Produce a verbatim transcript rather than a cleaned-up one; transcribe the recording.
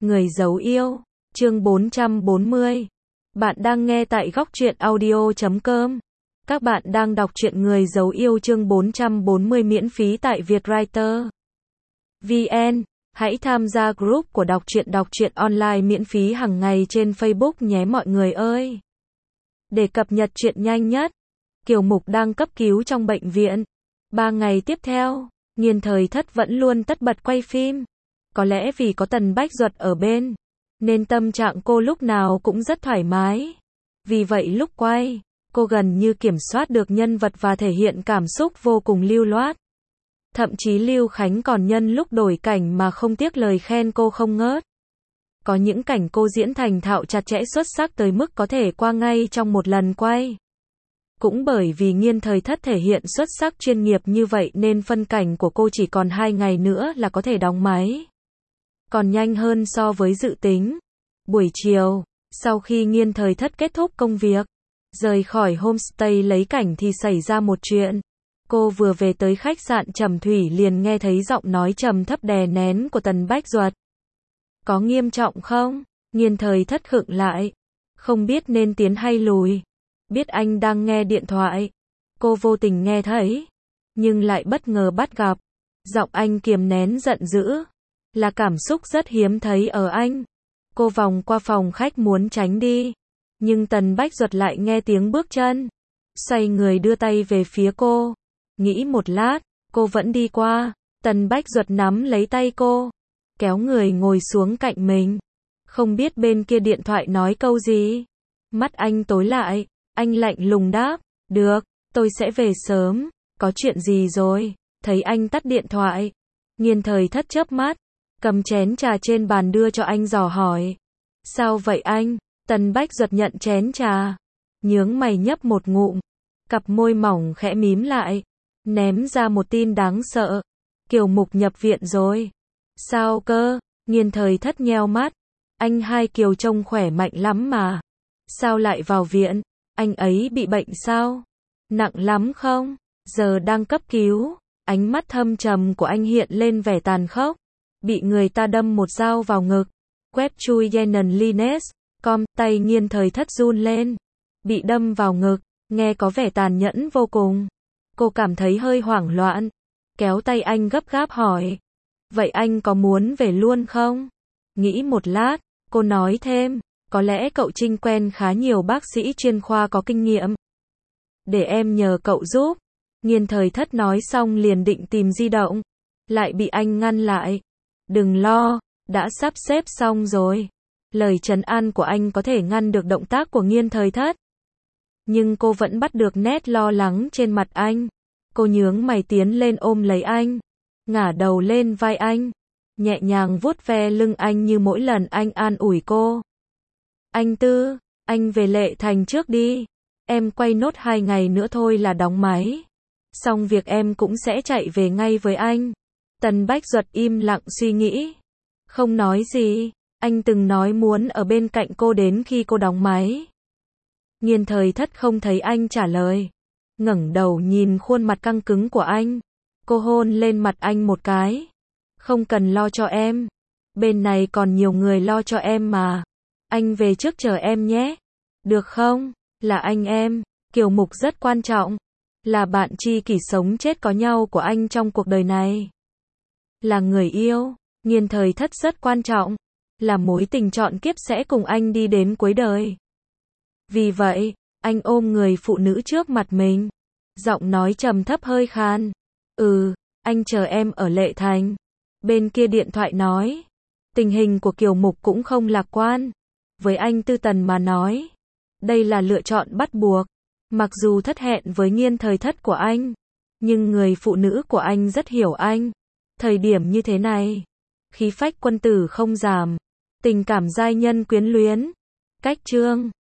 Người giấu yêu, chương bốn trăm bốn mươi. Bạn đang nghe tại góc truyện audio chấm com. Các bạn đang đọc truyện Người giấu yêu chương bốn trăm bốn mươi miễn phí tại Vietwriter vê en. Hãy tham gia group của đọc truyện đọc truyện online miễn phí hàng ngày trên Facebook nhé mọi người ơi. Để cập nhật truyện nhanh nhất, Kiều Mục đang cấp cứu trong bệnh viện. Ba ngày tiếp theo, Nghiên Thời Thất vẫn luôn tất bật quay phim. Có lẽ vì có Tần Bách Duật ở bên, nên tâm trạng cô lúc nào cũng rất thoải mái. Vì vậy lúc quay, cô gần như kiểm soát được nhân vật và thể hiện cảm xúc vô cùng lưu loát. Thậm chí Lưu Khánh còn nhân lúc đổi cảnh mà không tiếc lời khen cô không ngớt. Có những cảnh cô diễn thành thạo chặt chẽ xuất sắc tới mức có thể qua ngay trong một lần quay. Cũng bởi vì Nghiên Thời Thất thể hiện xuất sắc chuyên nghiệp như vậy nên phân cảnh của cô chỉ còn hai ngày nữa là có thể đóng máy. Còn nhanh hơn so với dự tính. Buổi chiều, sau khi Nghiên Thời Thất kết thúc công việc, rời khỏi homestay lấy cảnh thì xảy ra một chuyện. Cô vừa về tới khách sạn Trầm Thủy liền nghe thấy giọng nói trầm thấp đè nén của Tần Bách Duật. Có nghiêm trọng không? Nghiên Thời Thất khựng lại. Không biết nên tiến hay lùi. Biết anh đang nghe điện thoại. Cô vô tình nghe thấy. Nhưng lại bất ngờ bắt gặp. Giọng anh kiềm nén giận dữ. Là cảm xúc rất hiếm thấy ở anh. Cô vòng qua phòng khách muốn tránh đi. Nhưng Tần Bách Duật lại nghe tiếng bước chân. Xoay người đưa tay về phía cô. Nghĩ một lát, cô vẫn đi qua. Tần Bách Duật nắm lấy tay cô. Kéo người ngồi xuống cạnh mình. Không biết bên kia điện thoại nói câu gì. Mắt anh tối lại. Anh lạnh lùng đáp. Được, tôi sẽ về sớm. Có chuyện gì rồi? Thấy anh tắt điện thoại. Nghiên Thời Thất chớp mắt. Cầm chén trà trên bàn đưa cho anh dò hỏi. Sao vậy anh? Tần Bách Duật nhận chén trà. Nhướng mày nhấp một ngụm. Cặp môi mỏng khẽ mím lại. Ném ra một tin đáng sợ. Kiều Mục nhập viện rồi. Sao cơ? Nghiên Thời Thất nheo mắt. Anh hai Kiều trông khỏe mạnh lắm mà. Sao lại vào viện? Anh ấy bị bệnh sao? Nặng lắm không? Giờ đang cấp cứu. Ánh mắt thâm trầm của anh hiện lên vẻ tàn khốc. Bị người ta đâm một dao vào ngực. Web chui Yenon Lines, com, tay Nghiên Thời Thất run lên. Bị đâm vào ngực, nghe có vẻ tàn nhẫn vô cùng. Cô cảm thấy hơi hoảng loạn. Kéo tay anh gấp gáp hỏi. Vậy anh có muốn về luôn không? Nghĩ một lát, cô nói thêm. Có lẽ cậu Trinh quen khá nhiều bác sĩ chuyên khoa có kinh nghiệm. Để em nhờ cậu giúp. Nghiên Thời Thất nói xong liền định tìm di động. Lại bị anh ngăn lại. Đừng lo, đã sắp xếp xong rồi. Lời trấn an của anh có thể ngăn được động tác của Nghiên Thời Thất. Nhưng cô vẫn bắt được nét lo lắng trên mặt anh. Cô nhướng mày tiến lên ôm lấy anh. Ngả đầu lên vai anh. Nhẹ nhàng vuốt ve lưng anh như mỗi lần anh an ủi cô. Anh Tư, anh về Lệ Thành trước đi. Em quay nốt hai ngày nữa thôi là đóng máy. Xong việc em cũng sẽ chạy về ngay với anh. Tần Bách Duật im lặng suy nghĩ. Không nói gì. Anh từng nói muốn ở bên cạnh cô đến khi cô đóng máy. Nghiên Thời Thất không thấy anh trả lời. Ngẩng đầu nhìn khuôn mặt căng cứng của anh. Cô hôn lên mặt anh một cái. Không cần lo cho em. Bên này còn nhiều người lo cho em mà. Anh về trước chờ em nhé. Được không? Là anh em. Kiều Mục rất quan trọng. Là bạn tri kỷ sống chết có nhau của anh trong cuộc đời này. Là người yêu. Nghiên Thời Thất rất quan trọng. Là mối tình trọn kiếp sẽ cùng anh đi đến cuối đời. Vì vậy, anh ôm người phụ nữ trước mặt mình. Giọng nói trầm thấp hơi khan. Ừ, anh chờ em ở Lệ Thành. Bên kia điện thoại nói. Tình hình của Kiều Mục cũng không lạc quan. Với anh Tư Tần mà nói. Đây là lựa chọn bắt buộc. Mặc dù thất hẹn với Nghiên Thời Thất của anh. Nhưng người phụ nữ của anh rất hiểu anh. Thời điểm như thế này. Khí phách quân tử không giảm. Tình cảm giai nhân quyến luyến. Cách chương.